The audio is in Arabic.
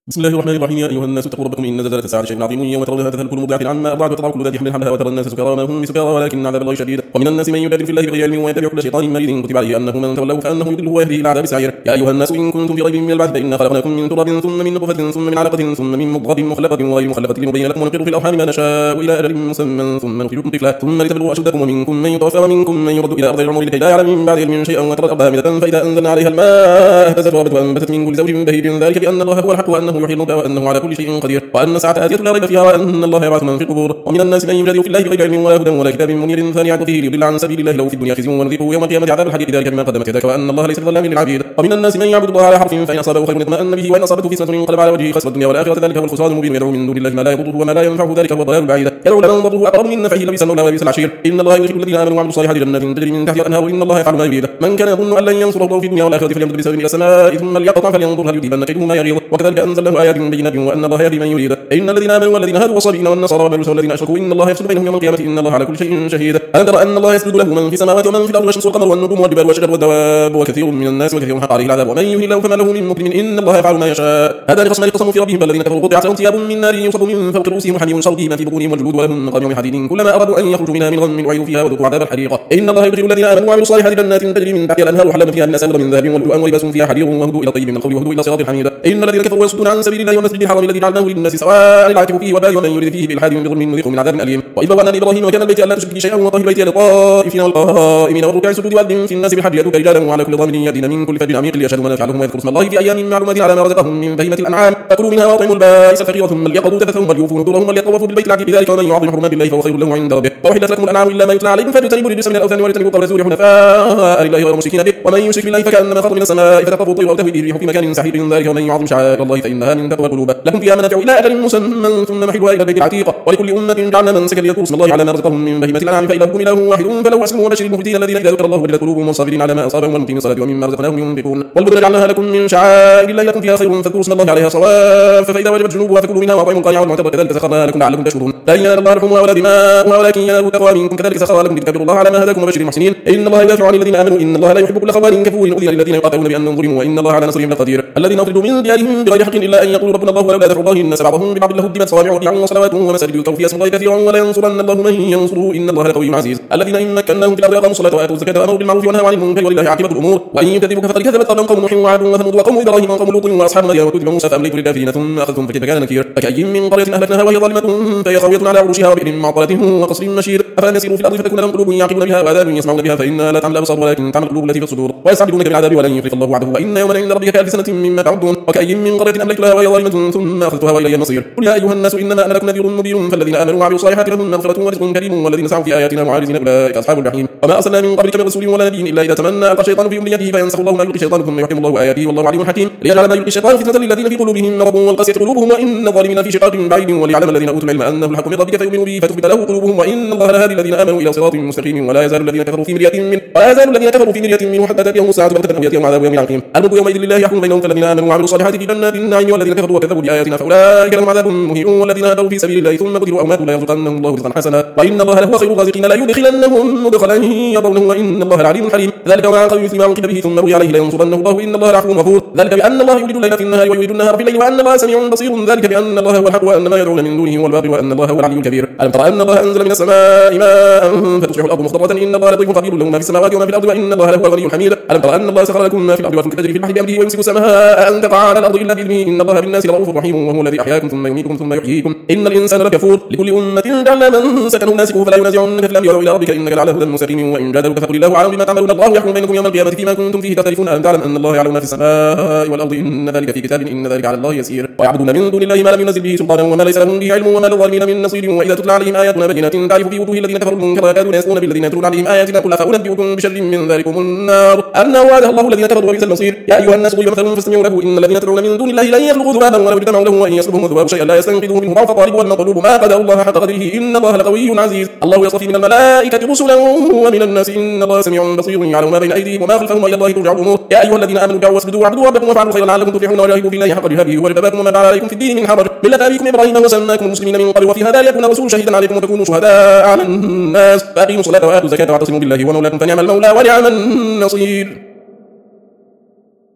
بسم الله الرحمن الرحيم. يا أيها الناس اتقوا ربكم إن زلزلة الساعة شيء عظيم يوم ترونها تذهل كل مرضعة عما أرضعت وتضع كل ذات حمل حملها وترى الناس سكارى وما هم بسكارى ولكن عذاب الله شديد. ومن الناس من يجادل في الله بغير علم ويتبع كل شيطان مريد كتب عليه أنه من تولاه فأنه يضله ويهديه إلى عذاب السعير. يا أيها الناس إن كنتم في ريب من البعث فإنا خلقناكم من تراب ثم من نطفة ثم من علقة ثم من مضغة مخلقة وغير مخلقة لنبين لكم ونقر في الأرحام ما نشاء إلى أجل مسمى ثم نخرجكم طفلا ثم لتبلغوا أشدكم ومنكم من يتوفى ومنكم من يرد إلى أرض العمر لكي لا يعلم من بعد علم شيئا وترى الأرض هامدة فإذا أنزلنا عليها الماء اهتزت وربت وأنبتت من كل زوج بهيج ذلك بأن الله هو الحق وأنه يحيي الموتى وأنه على كل شيء قدير وأن الساعة آتية لا ريب فيها وأن الله يبعث من في القبور. ومن الناس من يجادل في الله بغير علم ولا هدى ولا كتاب منير ثاني عطفه ليضل عن سبيل الله له في الدنيا خزي ونذيقه يوم القيامة عذاب الحريق ذلك بما قدمت يداك وأن الله ليس بظلام للعبيد. ومن الناس من يعبد الله على حرف فإن أصابه خير اطمأن به وإن أصابته فتنة انقلب على وجهه خسر الدنيا والآخرة ذلك هو الخسران المبين. يدعو من دون الله ما لا يضره وما لا ينفعه ذلك هو الضلال البعيد. يدعو لمن ضره أقرب من نفعه لبئس المولى ولبئس العشير. إن الله يدخل الذين آمنوا وعملوا الصالحات جنات تجري من تحتها الأنهار إن الله يفعل ما يريد. من كان يظن أن لن ينصره الله في الدنيا والآخرة فليمدد بسبب إلى السماء ثم ليقطع فلينظر هل يذهبن كيده ما يغيظ. وكذلك أنزلناه آيات بينات وأن الله يهدي من يريد. إن الذين آمنوا والذين هادوا والصابئين والنصارى والمجوس والذين أشركوا إن الله يفصل بينهم يوم القيامة إن الله على كل شيء شهيد. ألم تر أن الله يسجد له من في السماوات ومن في الأرض والشمس والقمر والنجوم والجبال والشجر والدواب وكثير من الناس وكثير حق عليه العذاب ومن يهن الله فما له من مكرم إن الله يفعل ما يشاء. هذان خصمان اختصموا في ربهم الذين كفروا قطعت لهم ثياب من نار يصب من فوق رؤوسهم وحميم صوتهم ما في بطونهم والجلود ولهم مقام من حديد كلما أرادوا أن يخرجوا منها من غم أعيدوا فيها وذوقوا عذاب الحريق. إن الله يدخل الذين آمنوا وعملوا الصالحات جنات تجري من تحتها الأنهار وحلم فيها الناس من ذهب ولؤلؤا ولباسهم فيها حرير وهدوا إلى طيب من القول وهدوا إلى صراط الحميد. إن الذين كفروا يصدون عن سبيل الله والمسجد الحرام الذي جعلناه للناس سواء العاكف فيه وبال ومن يريد فيه بإلحاد بظلم نذيقه من عذاب أليم. وإذ بوأنا لإبراهيم وكان البيت ألا تشرك به شيئا وطهر بيتي للطائفين والقائمين والركع السجود وأذن في الناس بالحج يأتوك رجالا وعلى كل ضامر يأتين من كل فج عميق ليشهدوا منافع لهم ويذكروا اسم الله في أيام معلومات على ما رزقهم من بهيمة الأنعام فكلوا منها وأطعموا البائس الفقير ثم ليقضوا تفثهم وليوفوا نذورهم وليطوفوا بالبيت العتيق ذلك ومن يعظم حرمات الله فهو خير له عند ربه. وأحلت لكم الأنعام إلا ما يتلى عليكم فاجتنبوا الرجس من الأوثان واجتنبوا قول الزور حنفاء لله غير مشركين به ومن يشرك بالله فكأنما خر من السماء فتخطفه الطير أو تهوي به الريح في مكان سحيق ذلك ومن يعظم شعائر الله فإنها من تقوى القلوب. لكم فيها منافع إلى أجل مسمى ثم محلها إلى البيت العتيق ولكل أمة جعلنا منسكا ليذكروا اسم الله على ما رزقهم من بهيمة الأنعام فإلهكم إله واحد فله أسلموا وبشر المهتدين الذين إذا ذكر الله وجلت قلوبهم والصابرين على ما أصابهم والمقيمين الصلاة ومما رزقناهم ينفقون. والبدن جعلناها لكم من شعائر الله لكم فيها خير فاذكروا اسم الله عليها صواف فإذا وجبت جنوبها فكلوا منها وأطعموا القانع والمعتر كذلك سخرناها لكم لعلكم تشكرون. لا ينال الله لحومها ولا دماؤها ولكن ينال التقوى منكم كذلك سخرها لكم لتكبروا الله على ما هداكم وبشر المحسنين. إن الله يدافع عن الذين آمنوا إن الله لا يحب كل خوان كفور أذن للذين يقاتلون بأنهم ظلموا وإن الله على نصرهم لقدير. الذين أخرجوا من ديارهم بغير حق إلا أن يقولوا ربنا الله ولولا دفع الله الناس بعضهم ببعض لهدمت صوامع وبيع وصلوات ومساجد يذكر فيها اسم الله كثيرا ولا ينصرن الله من ينصره إن الله لقوي عزيز. الذين إن مكناهم في الأرض أقاموا الصلاة وآتوا الزكاة وأمروا بالمعروف ونهوا عن المنكر ولله عاقبة الأمور. وإن يكذبوك فقد كذبت قبلهم قوم نوح وعاد وثمود وقوم إبراهيم وقوم لوط وأصحاب مدين وكذب موسى فأمليت للكافرين ثم أخذتهم فكيف كان نكير. فكأي من قرية أهلكناها وهي ظالمة فهي خاوية على عروشها وبئر معطلة وقصر مشيد أفلم يسيروا في الأرض فتكون لهم قلوب يعقلون بها وآذان يسمعون بها فإنها لا تعمل الأبصار ولكن تعمل القلوب التي في الصدور. ويستعجلونك بالعذاب ولن يخلف الله وعده وإن يوما عند ربك كألف سنة مما تعدون. وكأي من قرية أمليت لها وهي ظالمة ثم أخذتها وإلي المصير. قل يا أيها الناس إنما أنا لكم نذير مبين فالذين آمنوا وعملوا الصالحات لهم مغفرة ورزق كريم والذين سعوا في آياتنا معاجزين أولئك أصحاب الجحيم. وما أرسلنا من قبلك من رسول ولا نبي إلا إذا تمنى ألقى الشيطان في أمنيته فينسخ الله ما يلقي الشيطان ثم يحكم الله آياته والله عليم حكيم. ليجعل ما يلقي الشيطان فتنة للذين في قلوبهم مرض والقاسية قلوبهم وإن الظالمين في شقاق بعيد وليعلم الذين أوتوا العلم أنه الحق من ربك فيؤمنوا به فتثبت له قلوبهم وإن الله لهادي الذين آمنوا إلى صراط مستقيم. ولا يزال الذين كفروا في مرية منه حتى تأتيهم الساعة بغتة أو يأتيهم عذاب يوم عقيم. الملك يومئذ لله يحكم بينهم فالذين آمنوا وعملوا الصالحات في جنات النعيم والذين كفروا وكذبوا بآياتنا فأولئك لهم عذاب مهين. والذين هادوا في سبيل الله ثم قتلوا أو ماتوا لا يرزقنهم الله رزقا حسنا وإن الله لهو خير الرازقين لا يدخلنهم مدخلا يرضونه وإن الله العليم الحليم. ذلك وما قوي مثل ما عوقب به ثم روي عليه لينصرنه الله إن الله لعفو غفور. ذلك بأن الله يولد الليل في النهار ويولد النهار في الليل وأن الله سميع بصير. ذلك بأن الله هو الحق وأن ما يدعون من دونه هو الباطل وأن الله هو العلي الكبير. ألم ترى أن الله أنزل من السماء ماء فتصبح الأرض مخضرة إن الله لطيف خبير له ما في السماوات وما في الأرض وإن الله لهو الغني الحميد. ألم ترى أن الله سخر لكم ما في الأرض والفلك تجري في البحر بأمره ويمسك السماء أن تقع على الأرض إلا بإذنه إن الله بالناس لرؤوف رحيم وهو الذي أحياكم ثم يميتكم ثم يحييكم إن الإنسان لكفور. لكل أمة جعلنا من سكنوا ناسكه فلا ينازعنك في الأمر وادع إلى ربك إنك لعلى هدى مستقيم. وإن جادلوك فقل الله أعلم بما تعملون الله يحكم بينكم يوم القيامة فيما كنتم فيه تختلفون. ألم تعلم أن الله يعلم ما في السماء والأرض إن ذلك في كتاب إن ذلك على الله يسير. ويعبدون من دون الله ما لم ينزل به سلطانا وما ليس لهم به علم وما للظالمين من نصير. وإذا تتلى عليهم آياتنا بينات تعرف في وجوه الذين كفروا المنكر يكادون يسقون بالذين يتلون عليهم آياتنا قل أفأنبئكم بشر من ذلكم النار وعدها الله الذين كفروا وبئس المصير. يا أيها الناس ضرب مثل فاستمعوا له إن الذين تدعون من دون الله لن يخلقوا ذبابا ولو اجتمعوا له وإن يسلبهم الذباب شيئا لا يستنقذوه منه ضعف الطالب والمطلوب ما قدر الله حق قدره إن الله لقوي عزيز. الله يصطفي من الملائكة رسلا ومن الناس إن الله سميع بصير يعلم ما بين أيديهم وما خلفهم وإلى الله ترجع الأمور. يا أيها الذين آمنوا اركعوا واسجدوا واعبدوا ربكم وافعلوا خيرا لعلكم تفلحون وجاهدوا في الله حق جهاده هو اجتباكم وما جعل عليكم في الدين من حرج ملة أبيكم إبراهيم وسماكم المسلمين من قبل وفي هذا ليكون الرسول شهيدا عليكم وتكونوا شهداء على الناس فأقيموا الصلاة وآتوا الزكاة واعتصموا بالله ومولاكم فنعم المولى ونعم النصير.